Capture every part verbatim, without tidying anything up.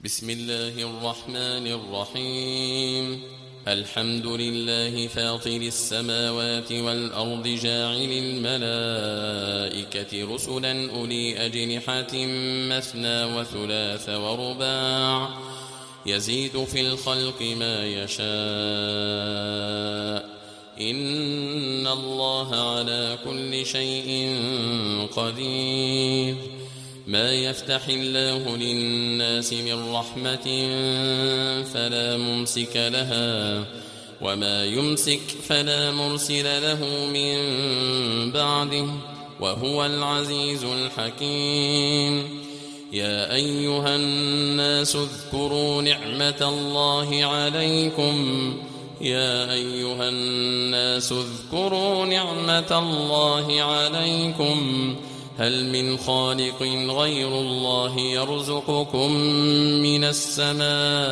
بسم الله الرحمن الرحيم. الحمد لله فاطر السماوات والأرض جاعل الملائكة رسلا أولي أجنحة مثنى وثلاث ورباع يزيد في الخلق ما يشاء إن الله على كل شيء قدير. ما يفتح الله للناس من رحمة فلا ممسك لها وما يمسك فلا مرسل له من بعده وهو العزيز الحكيم. يا أيها الناس اذكروا نعمة الله عليكم يا أيها الناس اذكروا نعمة الله عليكم هل من خالق غير الله يرزقكم من السماء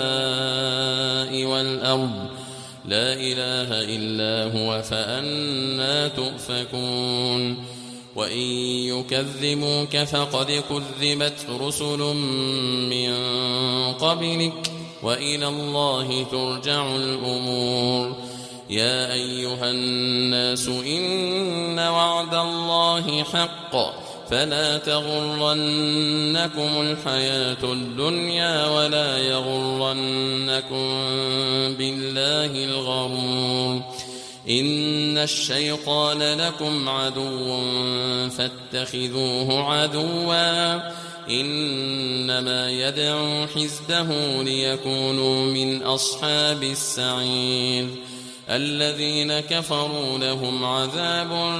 والأرض لا إله إلا هو فأنى تؤفكون. وإن يكذبوك فقد كذبت رسل من قبلك وإلى الله ترجع الأمور. يا أيها الناس إن وعد الله حق فلا تغرنكم الحياة الدنيا ولا يغرنكم بالله الغرور. إن الشيطان لكم عدو فاتخذوه عدوا إنما يدعو حزبه ليكونوا من أصحاب السعير. الذين كفروا لهم عذاب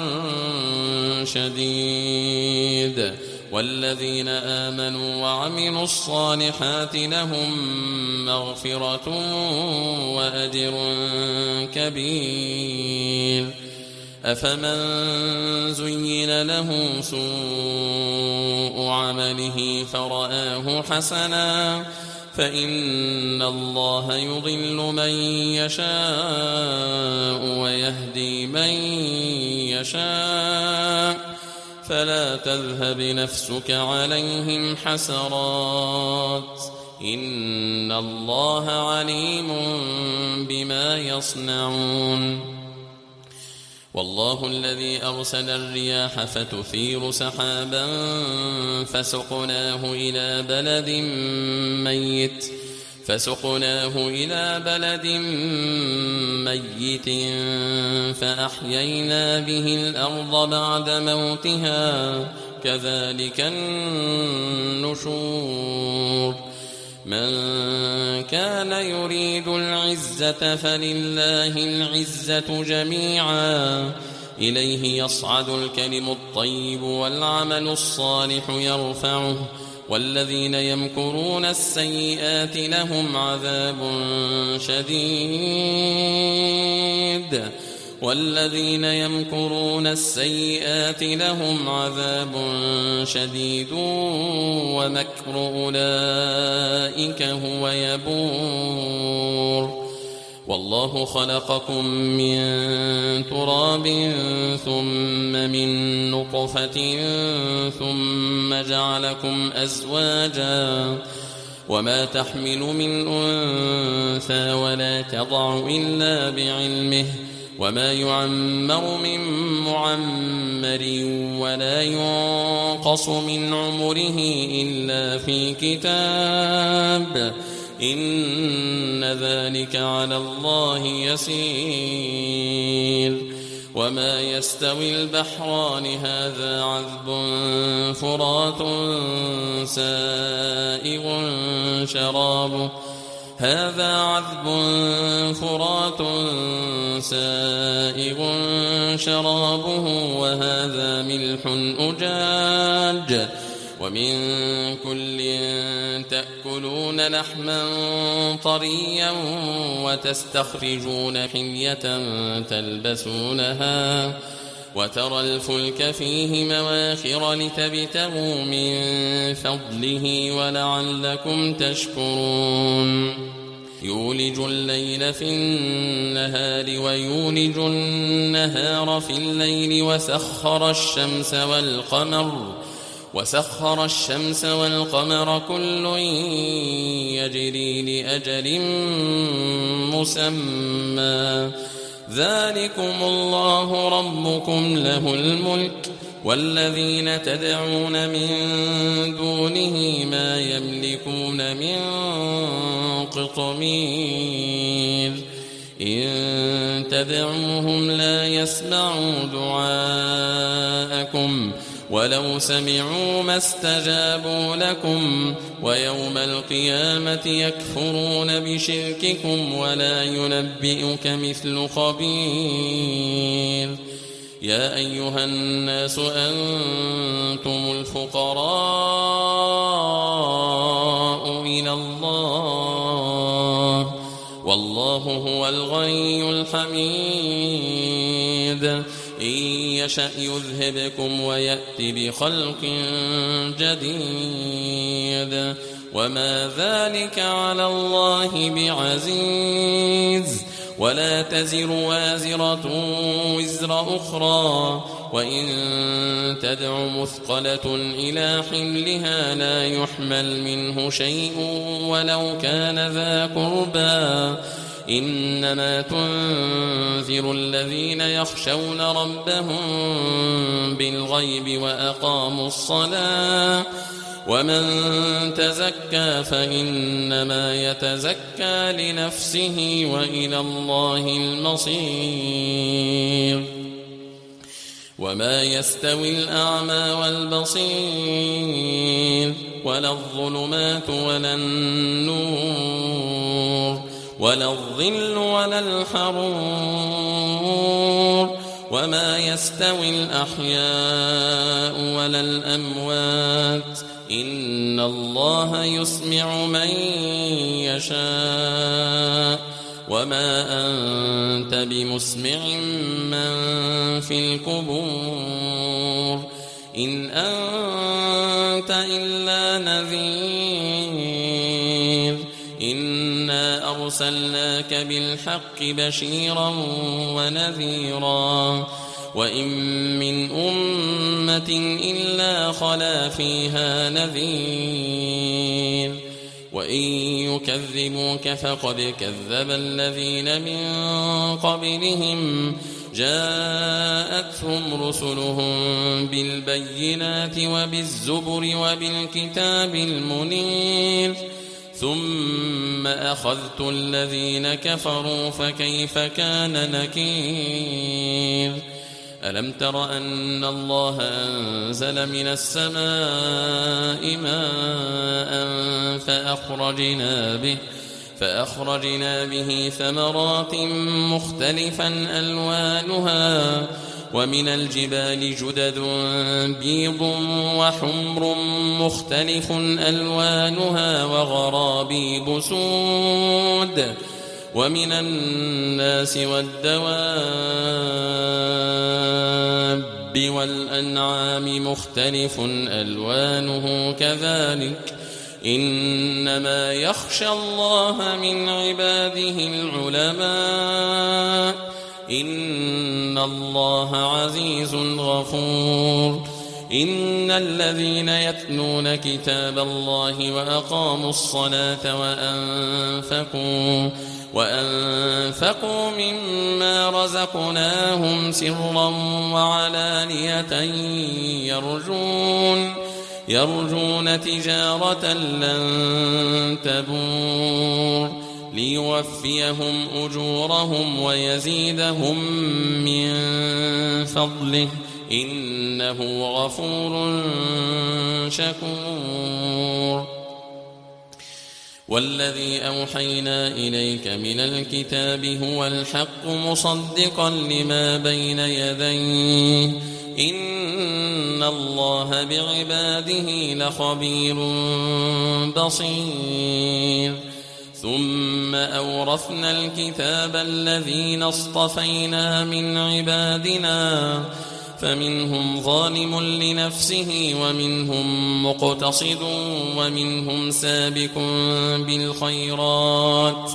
شديد والذين آمنوا وعملوا الصالحات لهم مغفرة وأجر كبير. أفمن زين له سوء عمله فرآه حسنا فإن الله يضل من يشاء ويهدي من يشاء فلا تذهب نفسك عليهم حسرات إن الله عليم بما يصنعون. والله الذي أرسل الرياح فتثير سحابا فسقناه إلى بلد ميت فسقناه إلى بلد ميت فأحيينا به الأرض بعد موتها كذلك النشور. من كان يريد العزة فلله العزة جميعا إليه يصعد الكلم الطيب والعمل الصالح يرفعه والذين يمكرون السيئات لهم عذاب شديد والذين يمكرون السيئات لهم عذاب شديد ومكر أولئك هو يبور. والله خلقكم من تراب ثم من نطفة ثم جعلكم أزواجا وما تحمل من أنثى ولا تضع إلا بعلمه وما يعمر من معمر ولا ينقص من عمره إلا في كتاب إن ذلك على الله يسير. وما يستوي البحران هذا عذب فرات سائغ شرابه هذا عذب فرات سائغ شرابه وهذا ملح أجاج ومن كل تأكلون لحما طريا وتستخرجون حلية تلبسونها وترى الفلك فيه مواخر لتبتغوا من فضله ولعلكم تشكرون. يولج الليل في النهار ويولج النهار في الليل وسخر الشمس والقمر وسخر الشمس والقمر كل يجري لأجل مسمى ذلكم الله ربكم له الملك والذين تدعون من دونه ما يملكون من قطمير إن تدعوهم لا يسمعوا دعاءكم ولو سمعوا ما استجابوا لكم ويوم القيامة يكفرون بشرككم ولا ينبئك مثل خبير يا أيها الناس أنتم الفقراء إلى الله والله هو الغني الحميد إن يشأ يذهبكم ويأت بخلق جديد وما ذلك على الله بعزيز ولا تزر وازرة وزر أخرى وإن تدع مثقلة إلى حملها لا يحمل منه شيء ولو كان ذا قربى إنما تنذر الذين يخشون ربهم بالغيب وأقاموا الصلاة ومن تزكى فإنما يتزكى لنفسه وإلى الله المصير وما يستوي الأعمى والبصير ولا الظلمات ولا النور ولا الظل ولا الحرور وما يستوي الأحياء ولا الأموات إن الله يسمع من يشاء وما أنت بمسمع من في القبور إن أنت إلا نذير إنا أرسلناك بالحق بشيرا ونذيرا وإن من أمة إلا خلا فيها نذير وإن يكذبوك فقد كذب الذين من قبلهم جاءتهم رسلهم بالبينات وبالزبر وبالكتاب المنير ثم أخذت الذين كفروا فكيف كان نكير ألم تر أن الله أنزل من السماء ماء فأخرجنا به فأخرجنا به ثمرات مختلفا ألوانها ومن الجبال جدد بيض وحمر مختلف ألوانها وغرابيب سود ومن الناس والدواب والأنعام مختلف ألوانه كذلك إنما يخشى الله من عباده العلماء إن الله عزيز غفور إن الذين يتلون كتاب الله وأقاموا الصلاة وأنفقوا وأنفقوا مما رزقناهم سرا وعلانية يرجون يرجون تجارة لن تبور ليوفيهم أجورهم ويزيدهم من فضله إنه غفور شكور والذي أوحينا إليك من الكتاب هو الحق مصدقا لما بين يديه إن الله بعباده لخبير بصير ثم أورثنا الكتاب الذين اصطفينا من عبادنا فمنهم ظالم لنفسه ومنهم مقتصد ومنهم سابق بالخيرات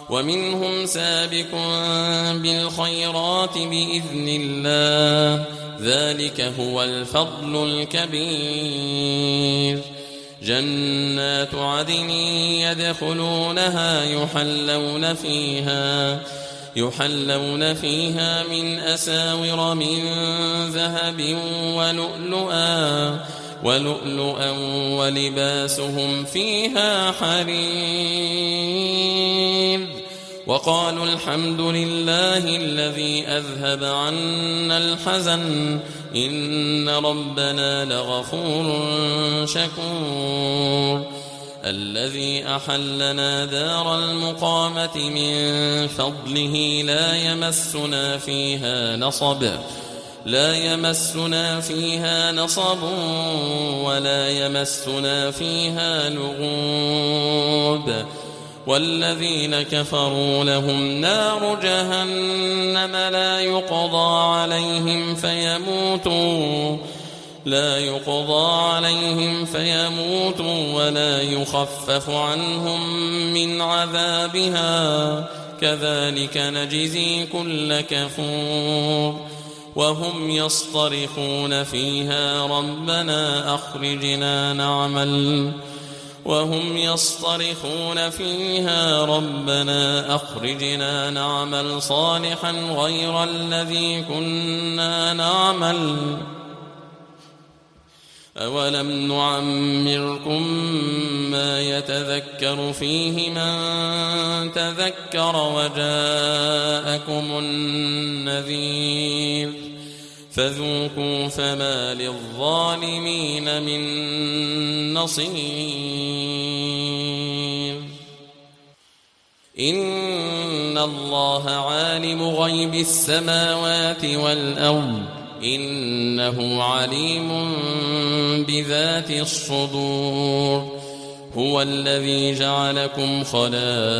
ومنهم سابق بالخيرات بإذن الله ذلك هو الفضل الكبير. جنات عدن يدخلونها يحلون فيها يحلون فيها من أساور من ذهب ولؤلؤا ولؤلؤا ولباسهم فيها حرير. وقالوا الحمد لله الذي أذهب عنا الحزن إن ربنا لغفور شكور. الذي أحلنا دار المقامة من فضله لا يمسنا فيها نصب لا يمسنا فيها نصب ولا يمسنا فيها لغوب. والذين كفروا لهم نار جهنم لا يقضى عليهم فيموتوا لا يقضى عليهم فيموتوا ولا يخفف عنهم من عذابها كذلك نجزي كل كفور. وهم يصطرخون فيها ربنا أخرجنا نعمل وهم يصطرخون فيها ربنا أخرجنا نعمل صالحا غير الذي كنا نعمل أولم نعمركم ما يتذكر فيه من تذكر وجاءكم النذير فذوقوا فما للظالمين من نصير. إن الله عالم غيب السماوات والأرض إنه عليم بذات الصدور. هو الذي جعلكم خلائف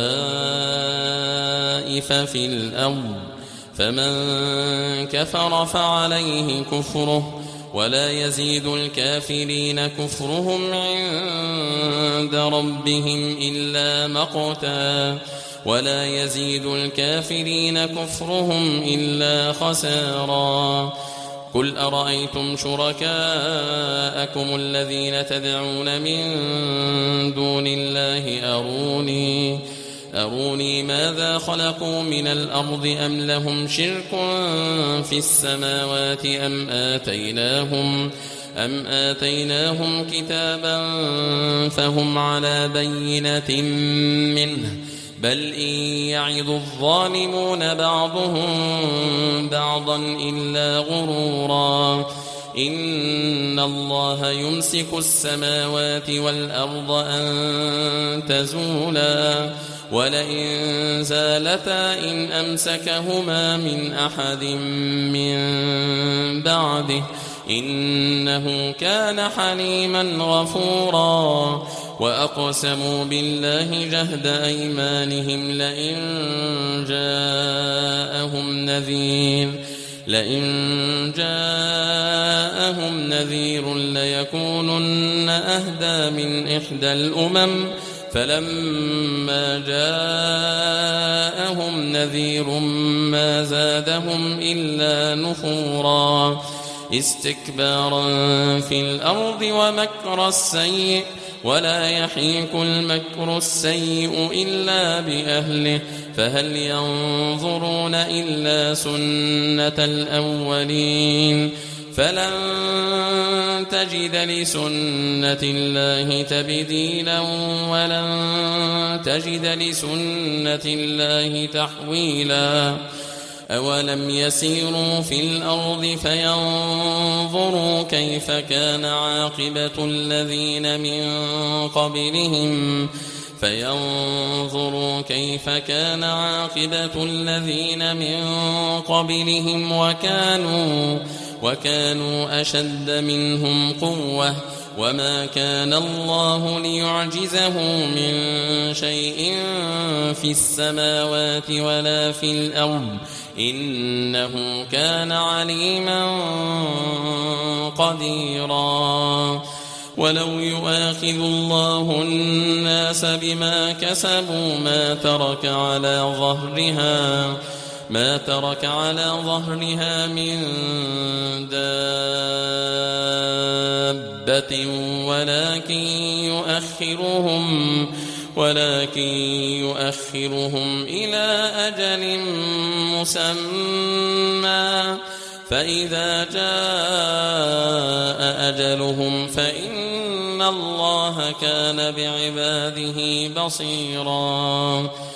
في الأرض فمن كفر فعليه كفره ولا يزيد الكافرين كفرهم عند ربهم إلا مقتا ولا يزيد الكافرين كفرهم إلا خسارا. قل أرأيتم شركاءكم الذين تدعون من دون الله أروني أروني ماذا خلقوا من الأرض أم لهم شرك في السماوات أم آتيناهم أم آتيناهم كتابا فهم على بينة منه بل إن يعظ الظالمون بعضهم بعضا إلا غرورا. إن الله يمسك السماوات والأرض أن تزولا ولئن زالتا إن أمسكهما من أحد من بعده إنه كان حليما غفورا. وأقسموا بالله جهد أيمانهم لئن جاءهم نذير لئن جاءهم نذير ليكونن أهدى من إحدى الأمم فلما جاءهم نذير ما زادهم إلا نفورا استكبارا في الأرض ومكر السيء ولا يحيق المكر السيء إلا بأهله فهل ينظرون إلا سنة الأولين فلن تجد لسنة الله تبديلا ولن تجد لسنة الله تحويلا. أولم يسيروا في الأرض فينظروا كيف كان عاقبة الذين من قبلهم فينظروا كيف كان عاقبة الذين من قبلهم وكانوا وكانوا أشد منهم قوة وما كان الله ليعجزه من شيء في السماوات ولا في الأرض إنه كان عليما قديرا. ولو يؤاخذ الله الناس بما كسبوا ما ترك على ظهرها ما ترك على ظهرها من دابة ولكن يؤخرهم ولكن يؤخرهم إلى أجل مسمى فإذا جاء أجلهم فإن الله كان بعباده بصيرا